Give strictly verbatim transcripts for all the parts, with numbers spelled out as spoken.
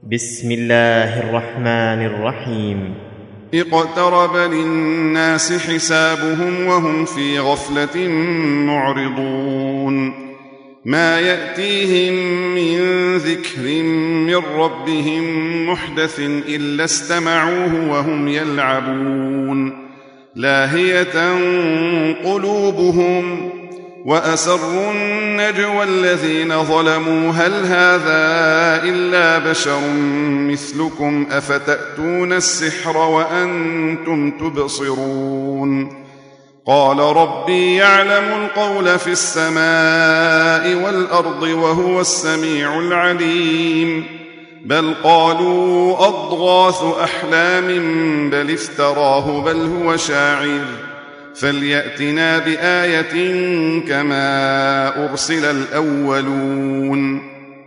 بسم الله الرحمن الرحيم اقترب للناس حسابهم وهم في غفلة معرضون ما يأتيهم من ذكر من ربهم محدث إلا استمعوه وهم يلعبون لاهية قلوبهم وأسروا النجوى الذين ظلموا هل هذا إلا بشر مثلكم أفتأتون السحر وأنتم تبصرون قال ربي يعلم القول في السماء والأرض وهو السميع العليم بل قالوا أضغاث أحلام بل افتراه بل هو شاعر فليأتنا بآية كما أرسل الأولون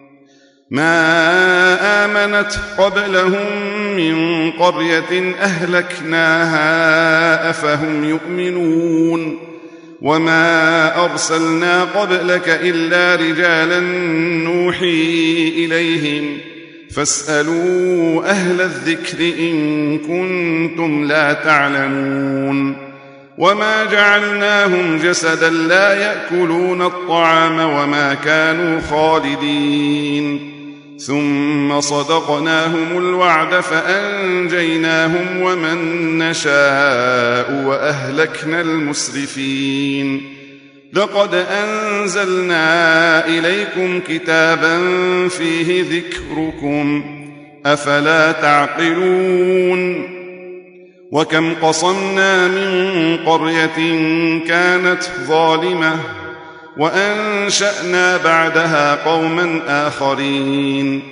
ما آمنت قبلهم من قرية أهلكناها أفهم يؤمنون وما أرسلنا قبلك إلا رجالا نوحي إليهم فاسألوا أهل الذكر إن كنتم لا تعلمون وما جعلناهم جسدا لا يأكلون الطعام وما كانوا خالدين ثم صدقناهم الوعد فأنجيناهم ومن نشاء وأهلكنا المسرفين لقد أنزلنا إليكم كتابا فيه ذكركم أفلا تعقلون وكم قصمنا من قرية كانت ظالمة وأنشأنا بعدها قوما آخرين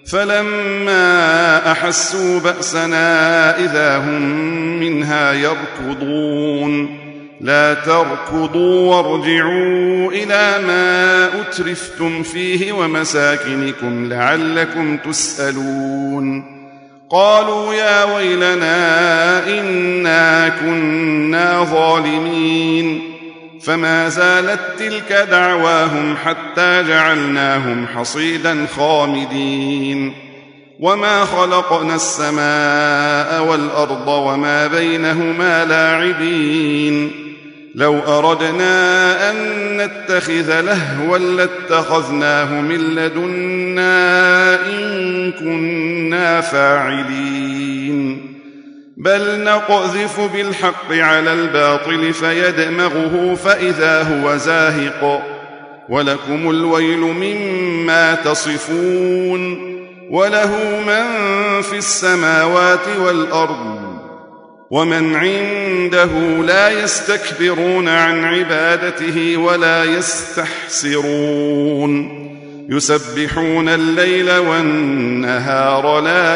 فلما أحسوا بأسنا إذا هم منها يركضون لا تركضوا وارجعوا إلى ما أترفتم فيه ومساكنكم لعلكم تسألون قالوا يا ويلنا إنا كنا ظالمين فما زالت تلك دعواهم حتى جعلناهم حصيدا خامدين وما خلقنا السماء والأرض وما بينهما لاعبين لو أردنا أن نتخذ لهوا لاتخذناه من لدنا إن كنا فاعلين بل نقذف بالحق على الباطل فيدمغه فإذا هو زاهق ولكم الويل مما تصفون وله من في السماوات والأرض ومن عنده لا يستكبرون عن عبادته ولا يستحسرون يسبحون الليل والنهار لا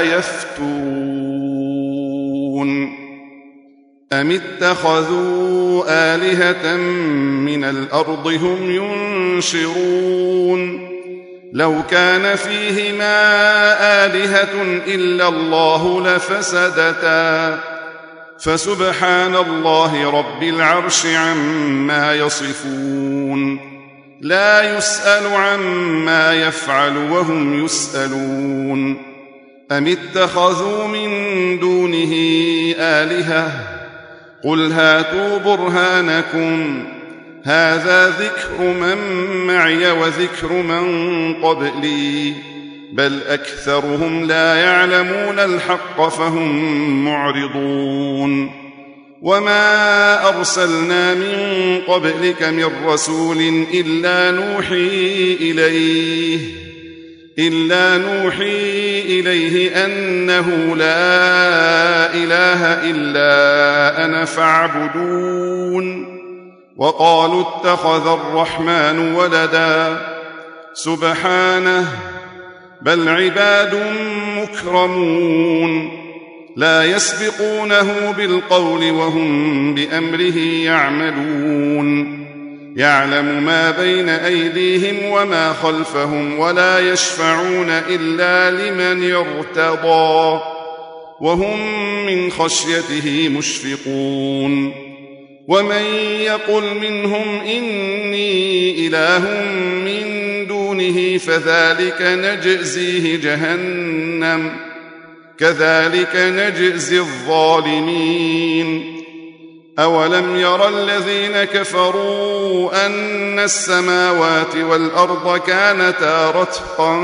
يفترون أم اتخذوا آلهة من الأرض هم ينشرون لو كان فيهما آلهة إلا الله لفسدتا فسبحان الله رب العرش عما يصفون لا يسأل عما يفعل وهم يسألون أم اتخذوا من دونه آلهة قل هاتوا برهانكم هذا ذكر من معي وذكر من قبلي بل أكثرهم لا يعلمون الحق فهم معرضون وما أرسلنا من قبلك من رسول إلا نوحي إليه إلا نوحي إليه أنه لا إله إلا أنا فاعبدون وقالوا اتخذ الرحمن ولدا سبحانه بل عباد مكرمون لا يسبقونه بالقول وهم بأمره يعملون يعلم ما بين أيديهم وما خلفهم ولا يشفعون إلا لمن ارتضى وهم من خشيته مشفقون ومن يقل منهم إني إله من دون دونه فذلك نجزيه جهنم كذلك نجزي الظالمين. أولم ير الذين كفروا أن السماوات والأرض كانتا رتقا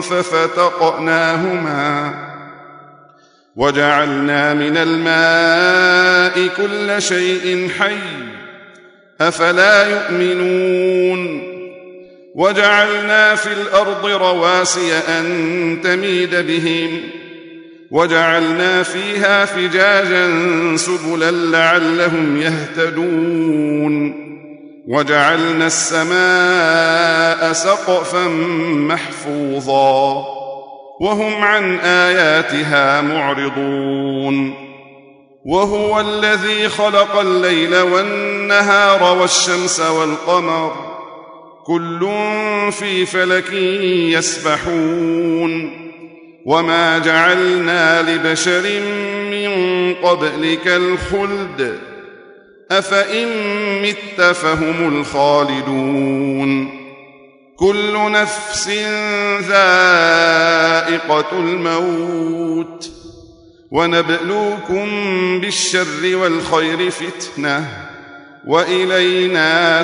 ففتقناهما وجعلنا من الماء كل شيء حي أفلا يؤمنون. وجعلنا في الأرض رواسي أن تميد بهم وجعلنا فيها فجاجا سبلا لعلهم يهتدون. وجعلنا السماء سقفا محفوظا وهم عن آياتها معرضون. وهو الذي خلق الليل والنهار والشمس والقمر كل في فلك يسبحون. وما جعلنا لبشر من قبلك الخلد أفإن مت فهم الخالدون. كل نفس ذائقة الموت ونبلوكم بالشر والخير فتنة وإلينا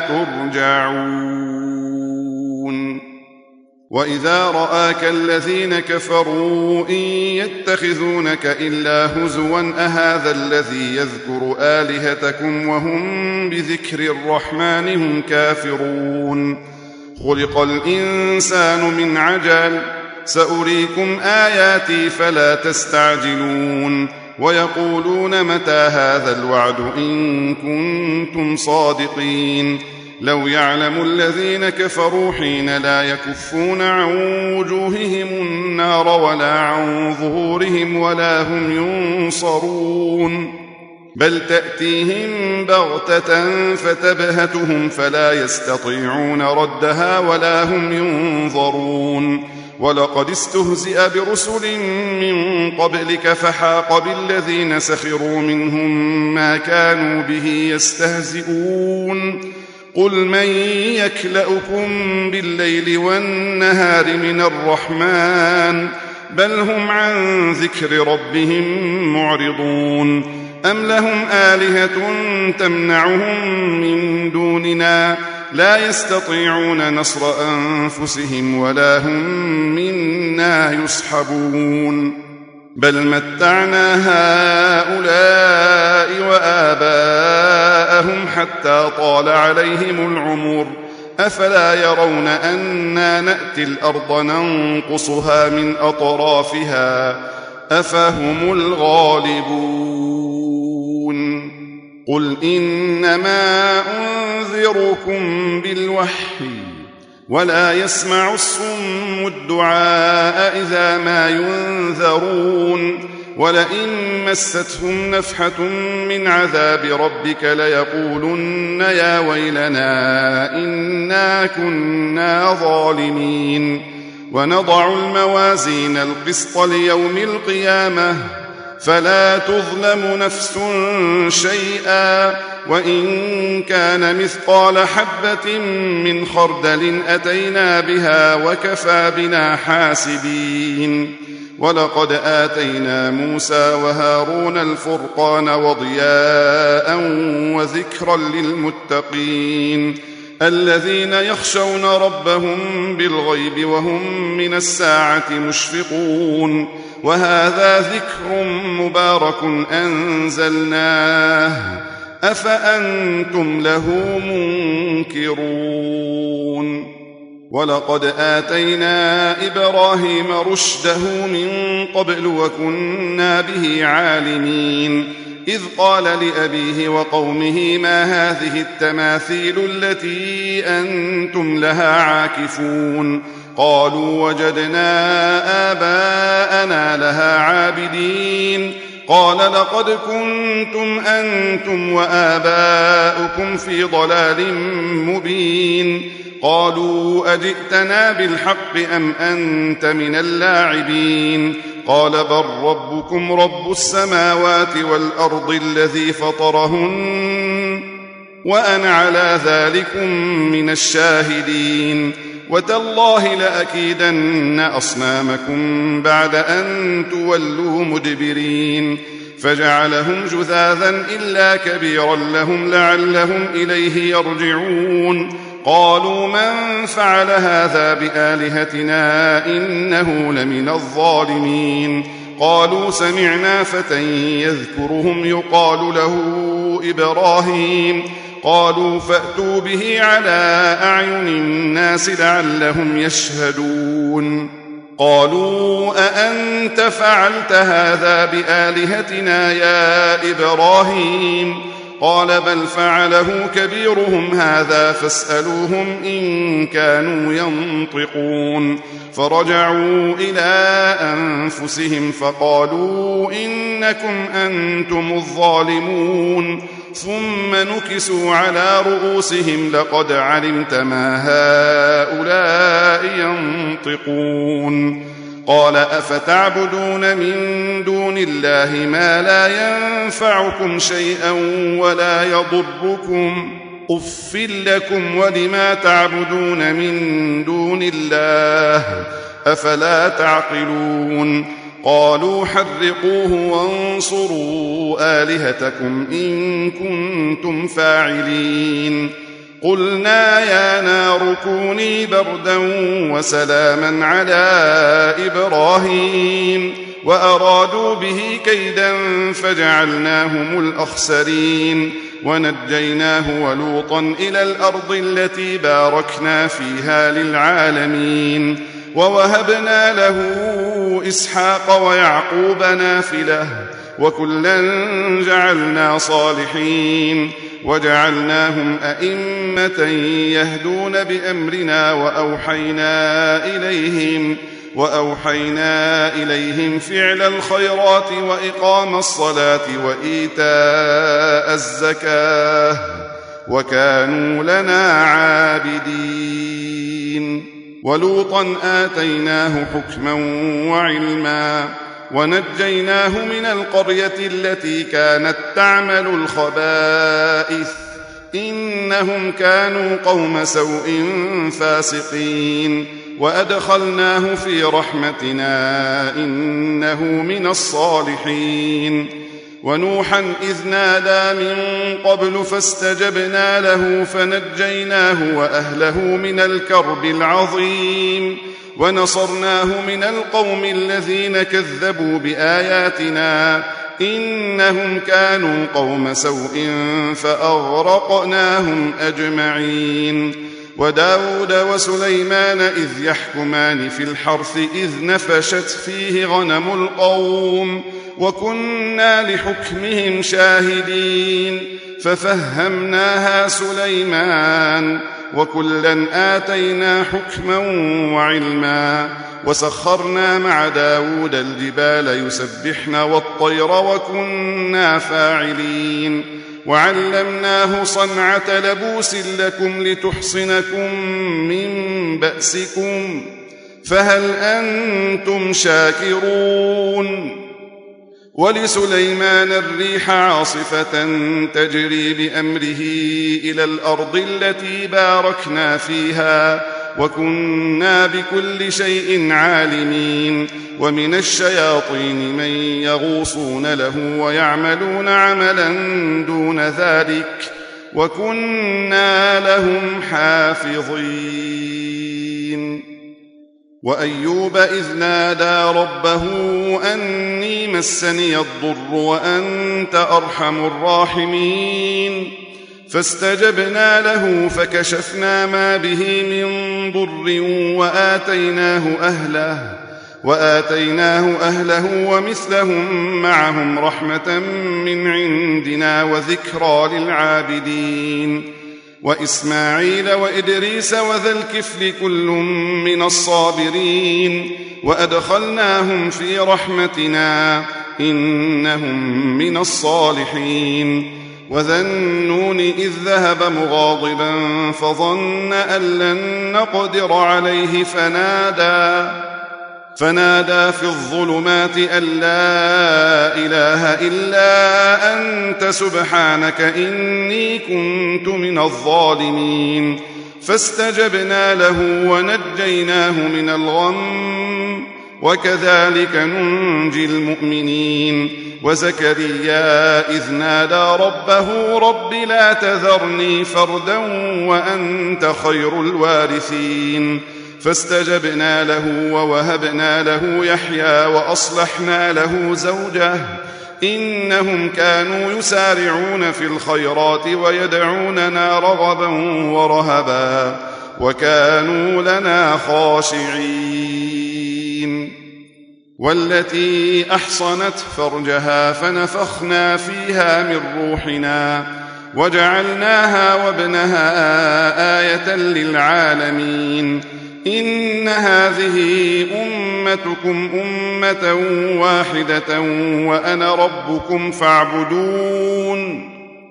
ترجعون. وإذا رآك الذين كفروا إن يتخذونك إلا هزوا أهذا الذي يذكر آلهتكم وهم بذكر الرحمن هم كافرون. خلق الإنسان من عجل سأريكم آياتي فلا تستعجلون. ويقولون متى هذا الوعد إن كنتم صادقين. لو يعلم الذين كفروا حين لا يكفون عن وجوههم النار ولا عن ظهورهم ولا هم ينصرون بل تأتيهم بغتة فتبهتهم فلا يستطيعون ردها ولا هم ينظرون. ولقد استهزئ برسل من قبلك فحاق بالذين سخروا منهم ما كانوا به يستهزئون. قل من يكلؤكم بالليل والنهار من الرحمن بل هم عن ذكر ربهم معرضون. أم لهم آلهة تمنعهم من دوننا لا يستطيعون نصر أنفسهم ولا هم منا يصحبون. بل متعنا هؤلاء وآباءهم حتى طال عليهم العمر أفلا يرون أنا نأتي الأرض ننقصها من أطرافها أفهم الغالبون. قل إنما أنذركم بالوحي ولا يسمع الصم الدعاء إذا ما ينذرون. ولئن مستهم نفحة من عذاب ربك ليقولن يا ويلنا إنا كنا ظالمين. ونضع الموازين القسط ليوم القيامة فلا تظلم نفس شيئا وإن كان مثقال حبة من خردل أتينا بها وكفى بنا حاسبين. ولقد آتينا موسى وهارون الفرقان وضياء وذكرا للمتقين الذين يخشون ربهم بالغيب وهم من الساعة مشفقون. وهذا ذكر مبارك أنزلناه أفأنتم له منكرون. ولقد آتينا إبراهيم رشده من قبل وكنا به عالمين. إذ قال لأبيه وقومه ما هذه التماثيل التي أنتم لها عاكفون. قالوا وجدنا آباءنا لها عابدين. قال لقد كنتم أنتم وآباؤكم في ضلال مبين. قالوا أجئتنا بالحق أم أنت من اللاعبين. قال بل ربكم رب السماوات والأرض الذي فطرهن وأنا على ذلكم من الشاهدين. وتالله لأكيدن أصنامكم بعد أن تولوا مدبرين فجعلهم جذاذا إلا كبيرا لهم لعلهم إليه يرجعون قالوا من فعل هذا بآلهتنا إنه لمن الظالمين قالوا سمعنا فتى يذكرهم يقال له إبراهيم قالوا فأتوا به على أعين الناس لعلهم يشهدون قالوا أأنت فعلت هذا بآلهتنا يا إبراهيم قال بل فعله كبيرهم هذا فاسألوهم إن كانوا ينطقون فرجعوا إلى أنفسهم فقالوا إنكم أنتم الظالمون ثم نكسوا على رؤوسهم لقد علمت ما هؤلاء ينطقون قال أفتعبدون من دون الله ما لا ينفعكم شيئا ولا يضركم أف لكم ولما تعبدون من دون الله أفلا تعقلون قالوا حرقوه وانصروا آلهتكم إن كنتم فاعلين قلنا يا نار كوني بردا وسلاما على إبراهيم وأرادوا به كيدا فجعلناهم الأخسرين ونجيناه ولوطا إلى الأرض التي باركنا فيها للعالمين ووهبنا له إسحاق ويعقوب نافلة وكلا جعلنا صالحين وجعلناهم أئمة يهدون بأمرنا وأوحينا إليهم وأوحينا إليهم فعل الخيرات وإقام الصلاة وإيتاء الزكاة وكانوا لنا عابدين ولوطا آتيناه حكما وعلما ونجيناه من القرية التي كانت تعمل الخبائث إنهم كانوا قوم سوء فاسقين وأدخلناه في رحمتنا إنه من الصالحين ونوحا إذ نادى من قبل فاستجبنا له فنجيناه وأهله من الكرب العظيم ونصرناه من القوم الذين كذبوا بآياتنا إنهم كانوا قوم سوء فأغرقناهم أجمعين وداود وسليمان إذ يحكمان في الحرث إذ نفشت فيه غنم القوم وكنا لحكمهم شاهدين ففهمناها سليمان وكلا آتينا حكما وعلما وسخرنا مع داود الجبال يسبحن والطير وكنا فاعلين وعلمناه صنعة لبوس لكم لتحصنكم من بأسكم فهل أنتم شاكرون ولسليمان الريح عاصفة تجري بأمره إلى الأرض التي باركنا فيها وكنا بكل شيء عالمين ومن الشياطين من يغوصون له ويعملون عملا دون ذلك وكنا لهم حافظين وأيوب إذ نادى ربه أني مسني الضر وأنت أرحم الراحمين فاستجبنا له فكشفنا ما به من ضر وآتيناه أهله وآتيناه أهله ومثلهم معهم رحمة من عندنا وذكرى للعابدين وإسماعيل وإدريس وذا الكفل كل من الصابرين وأدخلناهم في رحمتنا إنهم من الصالحين وذا النون إذ ذهب مغاضبا فظن أن لن نقدر عليه فنادى فنادى في الظلمات أن لا إله إلا أنت سبحانك إني كنت من الظالمين فاستجبنا له ونجيناه من الغم وكذلك ننجي المؤمنين. وزكريا إذ نادى ربه رب لا تذرني فردا وأنت خير الوارثين فاستجبنا له ووهبنا له يحيى وأصلحنا له زوجه إنهم كانوا يسارعون في الخيرات ويدعوننا رغبا ورهبا وكانوا لنا خاشعين. والتي أحصنت فرجها فنفخنا فيها من روحنا وجعلناها وابنها آية للعالمين. إن هذه أمتكم أمة واحدة وأنا ربكم فاعبدون.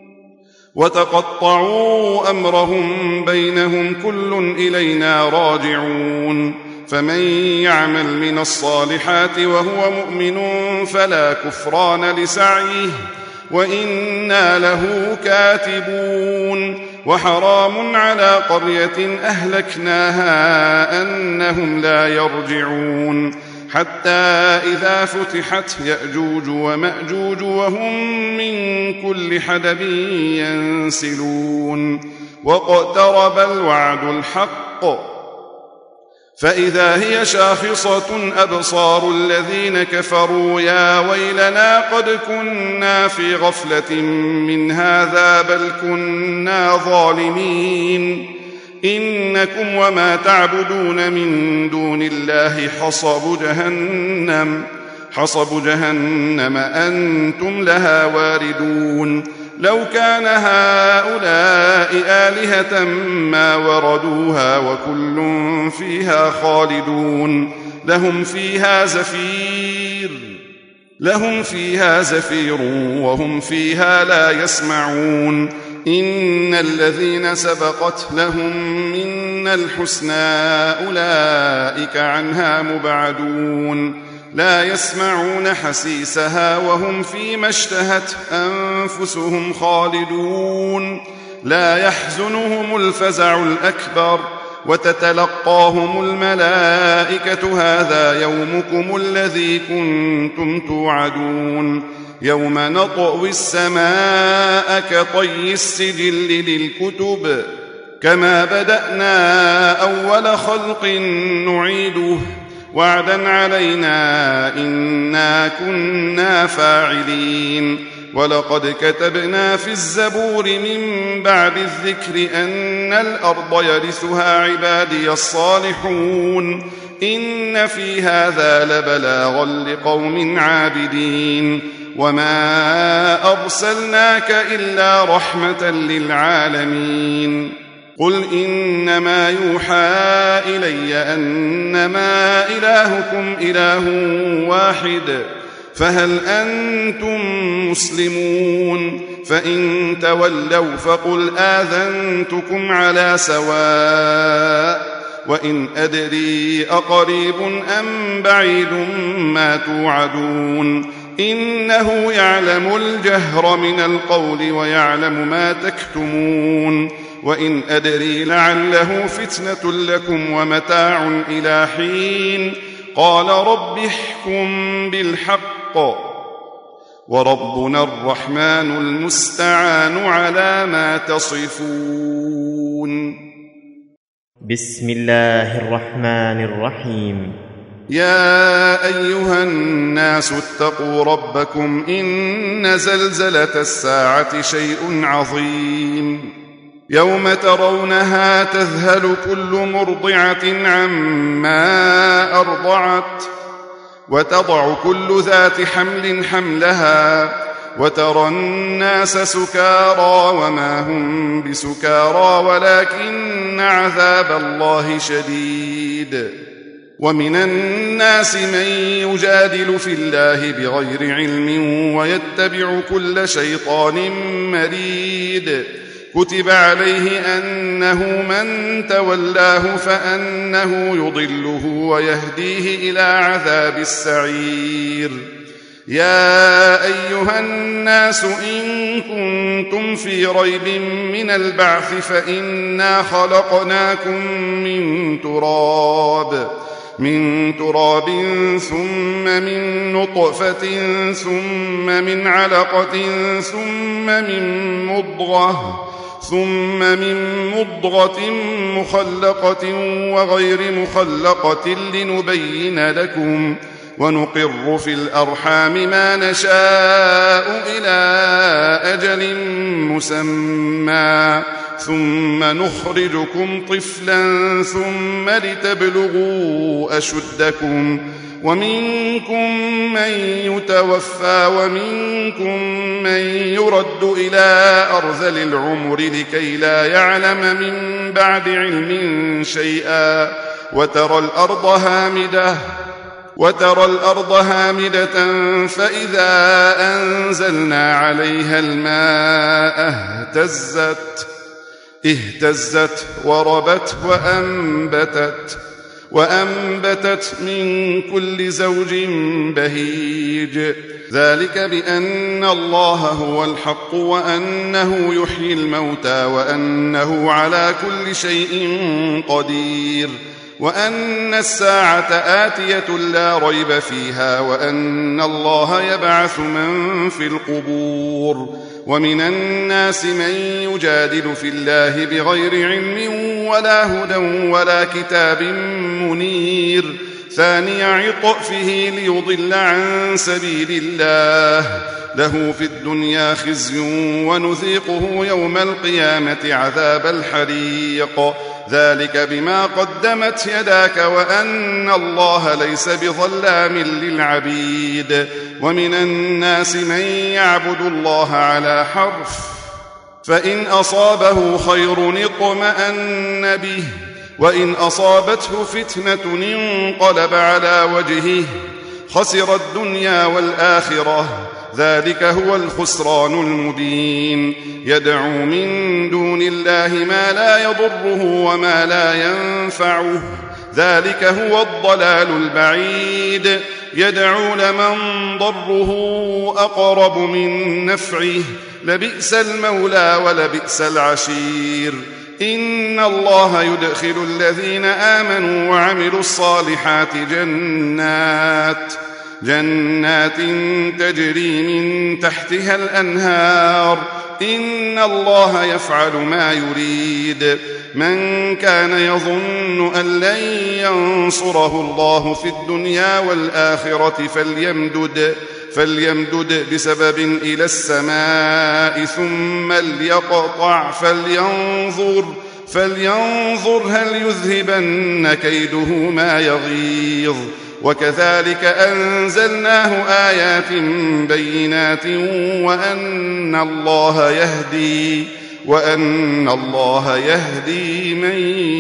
وتقطعوا أمرهم بينهم كل إلينا راجعون. فمن يعمل من الصالحات وهو مؤمن فلا كفران لسعيه وإنا له كاتبون. وحرام على قرية أهلكناها أنهم لا يرجعون حتى إذا فتحت يأجوج ومأجوج وهم من كل حدب ينسلون. واقترب الوعد الحق فإذا هي شاخصة أبصار الذين كفروا يا ويلنا قد كنا في غفلة من هذا بل كنا ظالمين. إنكم وما تعبدون من دون الله حصب جهنم حصب جهنم أنتم لها واردون. لو كان هؤلاء آلهة ما وردوها وكل فيها خالدون. لهم فيها زفير لهم فيها زفير وهم فيها لا يسمعون. إن الذين سبقت لهم منا الحسنى أولئك عنها مبعدون. لا يسمعون حسيسها وهم فيما اشتهت أنفسهم خالدون. لا يحزنهم الفزع الأكبر وتتلقاهم الملائكة هذا يومكم الذي كنتم توعدون. يوم نطوي السماء كطي السجل للكتب كما بدأنا أول خلق نعيده وعدا علينا إنا كنا فاعلين. ولقد كتبنا في الزبور من بعد الذكر أن الأرض يرثها عبادي الصالحون. إن في هذا لبلاغا لقوم عابدين. وما أرسلناك إلا رحمة للعالمين. قل إنما يوحى إلي أنما إلهكم إله واحد فهل أنتم مسلمون؟ فإن تولوا فقل آذنتكم على سواء. وإن أدري أقريب أم بعيد ما توعدون إنه يعلم الجهر من القول ويعلم ما تكتمون. وإن أدري لعله فتنة لكم ومتاع إلى حين قال رب احكم بالحق وربنا الرحمن المستعان على ما تصفون. بسم الله الرحمن الرحيم. يا أيها الناس اتقوا ربكم إن زلزلة الساعة شيء عظيم. يوم ترونها تذهل كل مرضعة عما أرضعت وتضع كل ذات حمل حملها وترى الناس سكارى وما هم بسكارى ولكن عذاب الله شديد. ومن الناس من يجادل في الله بغير علم ويتبع كل شيطان مريد. كتب عليه أنه من تولاه فأنه يضله ويهديه إلى عذاب السعير. يا أيها الناس إن كنتم في ريب من البعث فإنا خلقناكم من تراب من تراب ثم من نطفة ثم من علقة ثم من مضغة ثم من مضغة مخلقة وغير مخلقة لنبين لكم ونقر في الأرحام ما نشاء إلى أجل مسمى ثم نخرجكم طفلا ثم لتبلغوا أشدكم ومنكم من يتوفى ومنكم من يرد إلى أرذل العمر لكي لا يعلم من بعد علم شيئا وترى الأرض هامدة وترى الأرض هامدة فإذا أنزلنا عليها الماء اهتزت اهتزت وربت وأنبتت وأنبتت من كل زوج بهيج ذلك بأن الله هو الحق وأنه يحيي الموتى وأنه على كل شيء قدير وأن الساعة آتية لا ريب فيها وأن الله يبعث من في القبور ومن الناس من يجادل في الله بغير علم ولا هدى ولا كتاب منير ثاني عطفه ليضل عن سبيل الله له في الدنيا خزي ونذيقه يوم القيامة عذاب الحريق ذلك بما قدمت يداك وأن الله ليس بظلام للعبيد ومن الناس من يعبد الله على حرف فإن أصابه خير اطمأن به وإن أصابته فتنة انقلب على وجهه خسر الدنيا والآخرة ذلك هو الخسران المبين يدعو من دون الله ما لا يضره وما لا ينفعه ذلك هو الضلال البعيد يدعو لمن ضره أقرب من نفعه لبئس المولى ولبئس العشير إن الله يدخل الذين آمنوا وعملوا الصالحات جنات جنات تجري من تحتها الأنهار إن الله يفعل ما يريد من كان يظن أن لن ينصره الله في الدنيا والآخرة فليمدد فليمدد بسبب إلى السماء ثم ليقطع فلينظر فلينظر هل يذهبن كيده ما يغيظ وكذلك أنزلناه آيات بينات وأن الله يهدي وأن الله يهدي من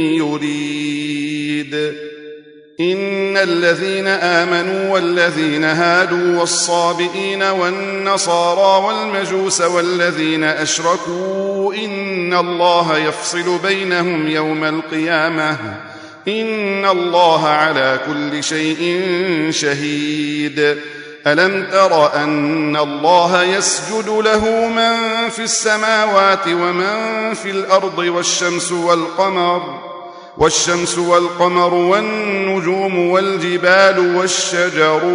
يريد إن الذين آمنوا والذين هادوا والصابئين والنصارى والمجوس والذين أشركوا إن الله يفصل بينهم يوم القيامة إن الله على كل شيء شهيد ألم تر أن الله يسجد له من في السماوات ومن في الأرض والشمس والقمر والشمس والقمر والنجوم والجبال والشجر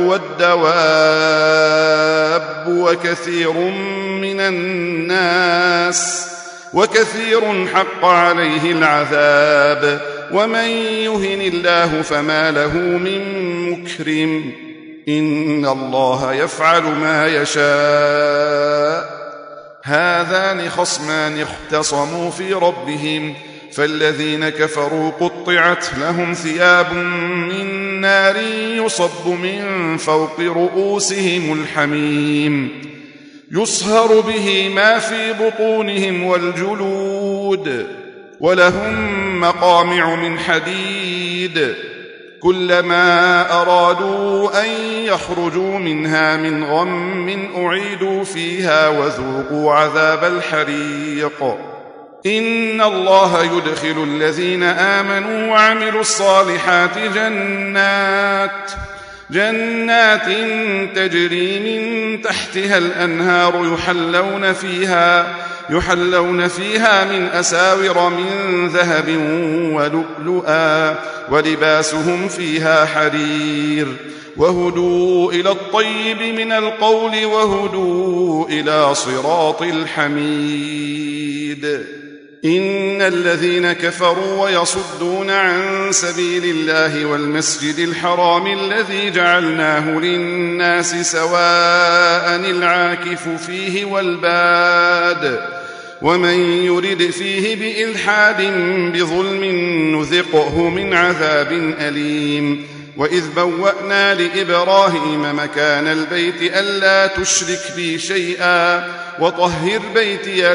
والدواب وكثير من الناس وكثير حق عليه العذاب ومن يهن الله فما له من مكرم إن الله يفعل ما يشاء هذان خصمان اختصموا في ربهم فالذين كفروا قطعت لهم ثياب من نار يصب من فوق رؤوسهم الحميم يصهر به ما في بطونهم والجلود ولهم مقامع من حديد كلما أرادوا أن يخرجوا منها من غم أعيدوا فيها وذوقوا عذاب الحريق إن الله يدخل الذين آمنوا وعملوا الصالحات جنات جنات تجري من تحتها الأنهار يحلون فيها يحلون فيها من أساور من ذهب ولؤلؤا ولباسهم فيها حرير وهدوا إلى الطيب من القول وهدوا إلى صراط الحميد. إن الذين كفروا ويصدون عن سبيل الله والمسجد الحرام الذي جعلناه للناس سواء العاكف فيه والباد ومن يرد فيه بإلحاد بظلم نذقه من عذاب أليم. وإذ بوأنا لإبراهيم مكان البيت ألا تشرك بي شيئا وطهر بيتي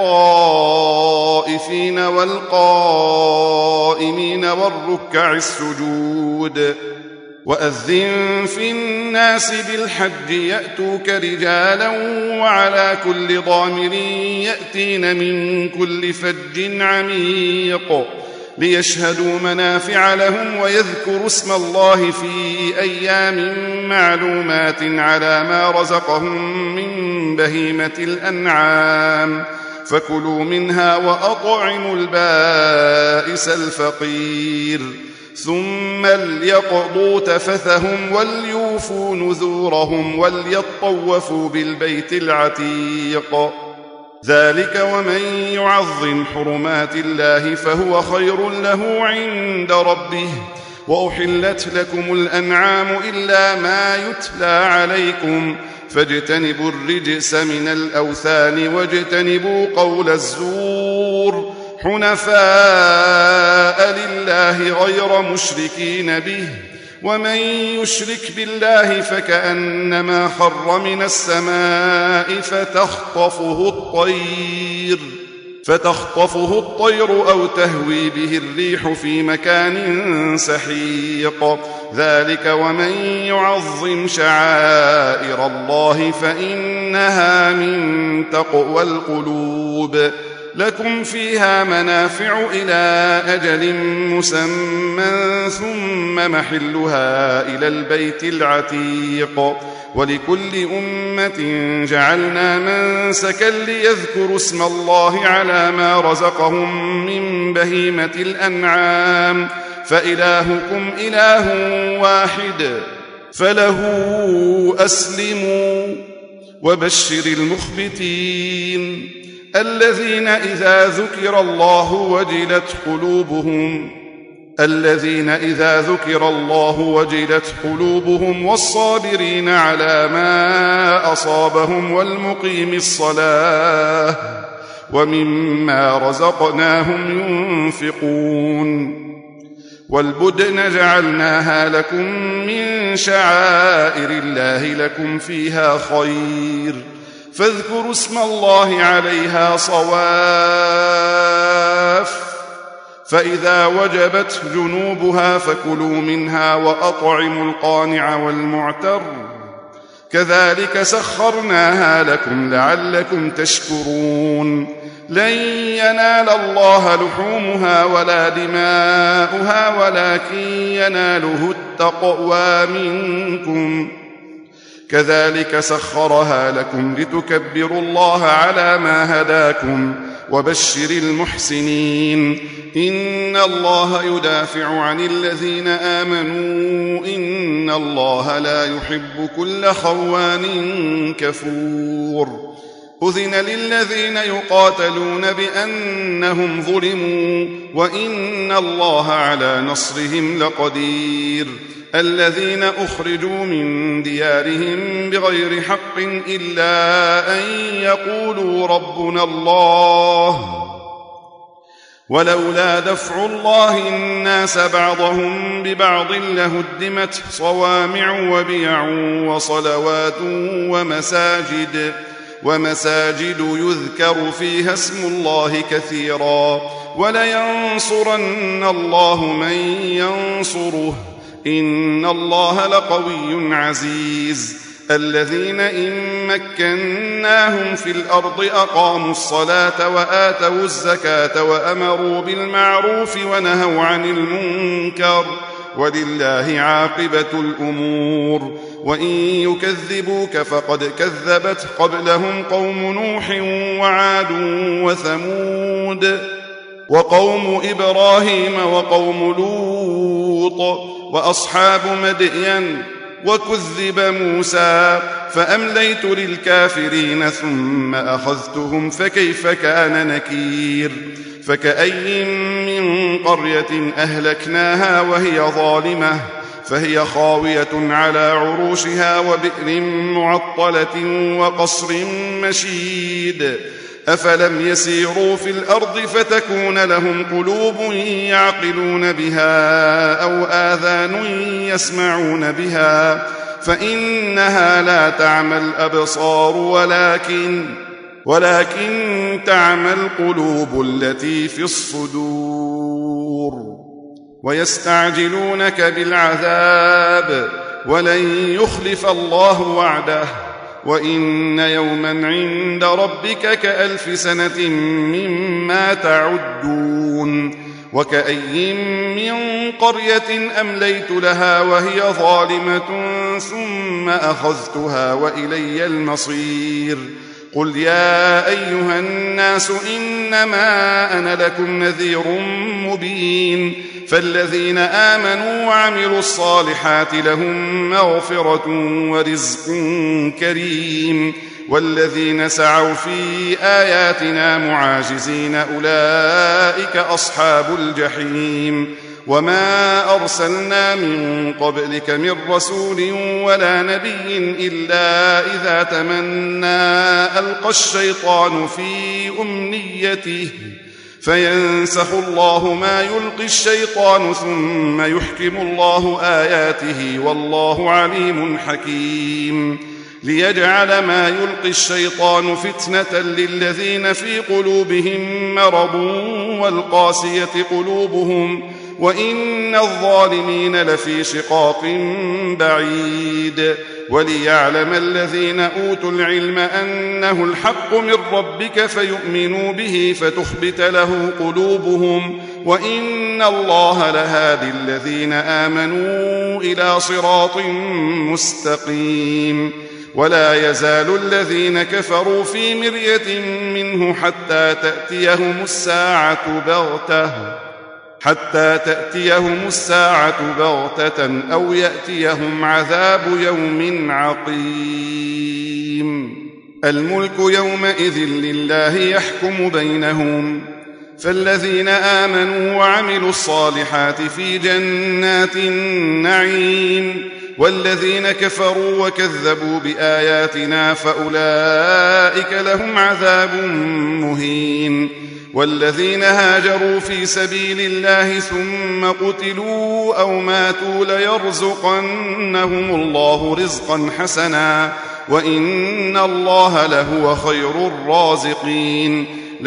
للطائفين والقائمين والركع السجود. وأذن في الناس بالحج يأتوك رجالا وعلى كل ضامر يأتين من كل فج عميق ليشهدوا منافع لهم ويذكروا اسم الله في أيام معلومات على ما رزقهم من بهيمة الأنعام فكلوا منها وأطعموا البائس الفقير ثم ليقضوا تفثهم وليوفوا نذورهم وليطوفوا بالبيت العتيق. ذلك ومن يعظم حرمات الله فهو خير له عند ربه. وأحلت لكم الأنعام إلا ما يتلى عليكم فاجتنبوا الرجس من الأوثان واجتنبوا قول الزور حنفاء لله غير مشركين به ومن يشرك بالله فكأنما خر من السماء فتخطفه الطير فتخطفه الطير أو تهوي به الريح في مكان سحيق. ذلك ومن يعظم شعائر الله فإنها من تقوى القلوب. لكم فيها منافع إلى أجل مسمى ثم محلها إلى البيت العتيق. ولكل أمة جعلنا منسكا ليذكروا اسم الله على ما رزقهم من بهيمة الأنعام فإلهكم إله واحد فله أسلموا. وبشر المخبتين الذين إذا ذكر الله وجلت قلوبهم الذين إذا ذكر الله وجلت قلوبهم والصابرين على ما أصابهم والمقيم الصلاة ومما رزقناهم ينفقون. والبدن جعلناها لكم من شعائر الله لكم فيها خير فاذكروا اسم الله عليها صواف فإذا وجبت جنوبها فكلوا منها وأطعموا القانع والمعتر كذلك سخرناها لكم لعلكم تشكرون. لن ينال الله لحومها ولا دماؤها ولكن يناله التقوى منكم كذلك سخرها لكم لتكبروا الله على ما هداكم وبشر المحسنين. إن الله يدافع عن الذين آمنوا إن الله لا يحب كل خوان كفور. أذن للذين يقاتلون بأنهم ظلموا وإن الله على نصرهم لقدير. الذين أخرجوا من ديارهم بغير حق إلا أن يقولوا ربنا الله ولولا دفع الله الناس بعضهم ببعض لهدمت صوامع وبيع وصلوات ومساجد ومساجد يذكر فيها اسم الله كثيرا ولينصرن الله من ينصره إن الله لقوي عزيز. الذين إن مكناهم في الأرض أقاموا الصلاة وآتوا الزكاة وأمروا بالمعروف ونهوا عن المنكر ولله عاقبة الأمور. وإن يكذبوك فقد كذبت قبلهم قوم نوح وعاد وثمود وقوم إبراهيم وقوم لوط وأصحاب مدين، وكذب موسى فأمليت للكافرين ثم أخذتهم فكيف كان نكير. فكأي من قرية أهلكناها وهي ظالمة فهي خاوية على عروشها وبئر معطلة وقصر مشيد. أفلم يسيروا في الأرض فتكون لهم قلوب يعقلون بها أو آذان يسمعون بها فإنها لا تعمى الأبصار ولكن ولكن تعمى القلوب التي في الصدور. ويستعجلونك بالعذاب ولن يخلف الله وعده وإن يوما عند ربك كألف سنة مما تعدون. وكأي من قرية أمليت لها وهي ظالمة ثم أخذتها وإلي المصير. قل يا أيها الناس إنما أنا لكم نذير مبين. فالذين آمنوا وعملوا الصالحات لهم مغفرة ورزق كريم، والذين سعوا في آياتنا معاجزين أولئك أصحاب الجحيم. وما أرسلنا من قبلك من رسول ولا نبي إلا إذا تمنى ألقى الشيطان في أمنيته فينسخ الله ما يلقي الشيطان ثم يحكم الله آياته والله عليم حكيم. ليجعل ما يلقي الشيطان فتنة للذين في قلوبهم مرض والقاسية قلوبهم وإن الظالمين لفي شقاق بعيد. وليعلم الذين أوتوا العلم أنه الحق من ربك فيؤمنوا به فتخبت له قلوبهم وإن الله لهادي الذين آمنوا إلى صراط مستقيم. ولا يزال الذين كفروا في مرية منه حتى تأتيهم الساعة بغتة حتى تأتيهم الساعة بغتة أو يأتيهم عذاب يوم عقيم. الملك يومئذ لله يحكم بينهم. فالذين آمنوا وعملوا الصالحات في جنات النعيم، والذين كفروا وكذبوا بآياتنا فأولئك لهم عذاب مهين. والذين هاجروا في سبيل الله ثم قتلوا أو ماتوا ليرزقنهم الله رزقا حسنا وإن الله لهو خير الرازقين.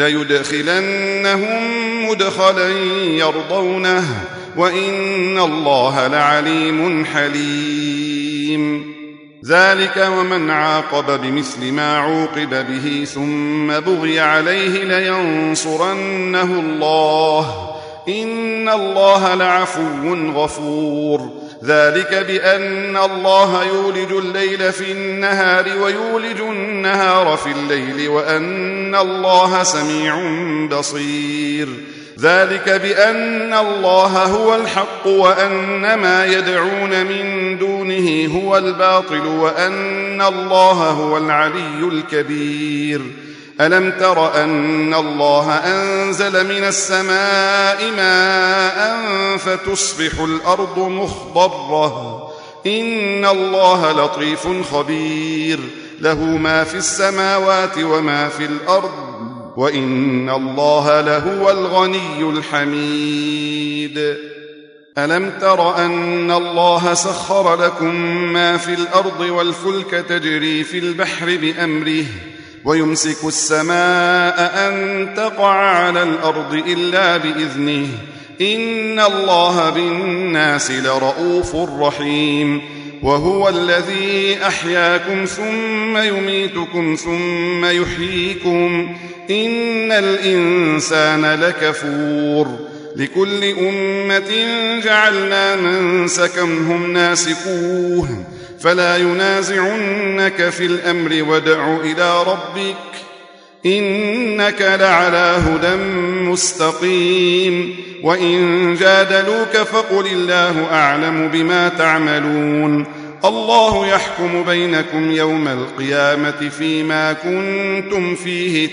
ليدخلنهم مدخلا يرضونه وإن الله لعليم حليم. ذلك ومن عاقب بمثل ما عوقب به ثم بغي عليه لينصرنه الله إن الله لعفو غفور. ذلك بأن الله يولج الليل في النهار ويولج النهار في الليل وأن الله سميع بصير. ذلك بأن الله هو الحق وأن ما يدعون من دونه هو الباطل وأن الله هو العلي الكبير. ألم تر أن الله أنزل من السماء ماء فتصبح الأرض مخضرة إن الله لطيف خبير له ما في السماوات وما في الأرض وإن الله لهو الغني الحميد. ألم تر أن الله سخر لكم ما في الأرض والفلك تجري في البحر بأمره ويمسك السماء أن تقع على الأرض إلا بإذنه إن الله بالناس لرؤوف رحيم. وهو الذي أحياكم ثم يميتكم ثم يحييكم إن الإنسان لكفور. لكل أمة جعلنا منسكا هم ناسكوه فلا ينازعنك في الأمر وادع إلى ربك إنك لعلى هدى مستقيم وإن جادلوك فقل الله أعلم بما تعملون الله يحكم بينكم يوم القيامة فيما كنتم فيه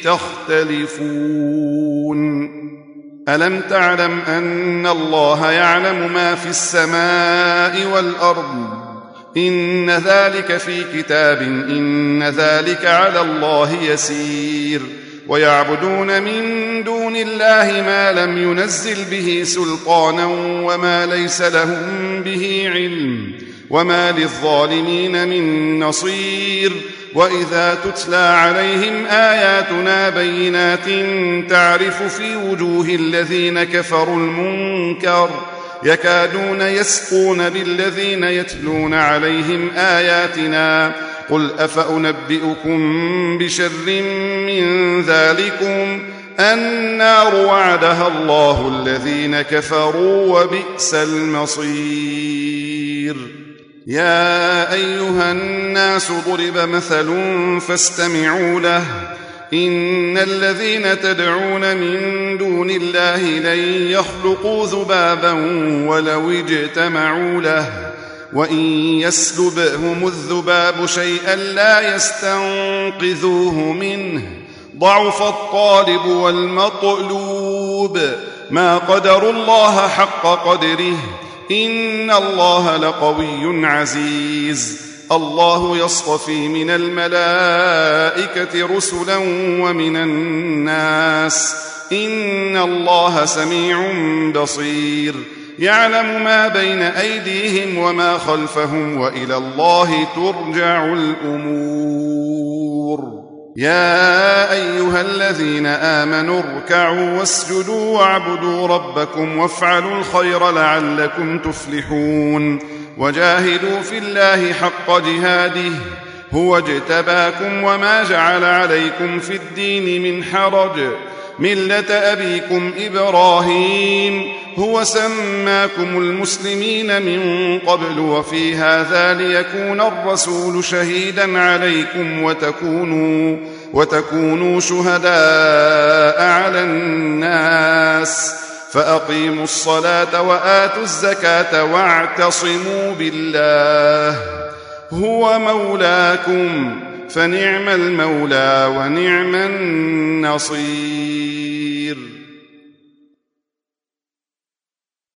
تختلفون ألم تعلم أن الله يعلم ما في السماء والأرض إن ذلك في كتاب إن ذلك على الله يسير ويعبدون من دون الله ما لم ينزل به سلطانا وما ليس لهم به علم وما للظالمين من نصير وإذا تتلى عليهم آياتنا بينات تعرف في وجوه الذين كفروا المنكر يكادون يسقون بالذين يتلون عليهم آياتنا قل أفأنبئكم بشر من ذلكم النار وعدها الله الذين كفروا وبئس المصير يا أيها الناس ضرب مثل فاستمعوا له إن الذين تدعون من دون الله لن يخلقوا ذبابا ولو اجتمعوا له وإن يسلبهم الذباب شيئا لا يستنقذوه منه ضعف الطالب والمطلوب ما قدروا الله حق قدره إن الله لقوي عزيز الله يصطفي من الملائكة رسلا ومن الناس إن الله سميع بصير يعلم ما بين أيديهم وما خلفهم وإلى الله ترجع الأمور يا أيها الذين آمنوا اركعوا واسجدوا واعبدوا ربكم وافعلوا الخير لعلكم تفلحون وجاهدوا في الله حق جهاده هو اجتباكم وما جعل عليكم في الدين من حرج ملة أبيكم إبراهيم هو سماكم المسلمين من قبل وفي هذا ليكون الرسول شهيدا عليكم وتكونوا, وتكونوا شهداء على الناس فأقيموا الصلاة وآتوا الزكاة واعتصموا بالله هو مولاكم فنعم المولى ونعم النصير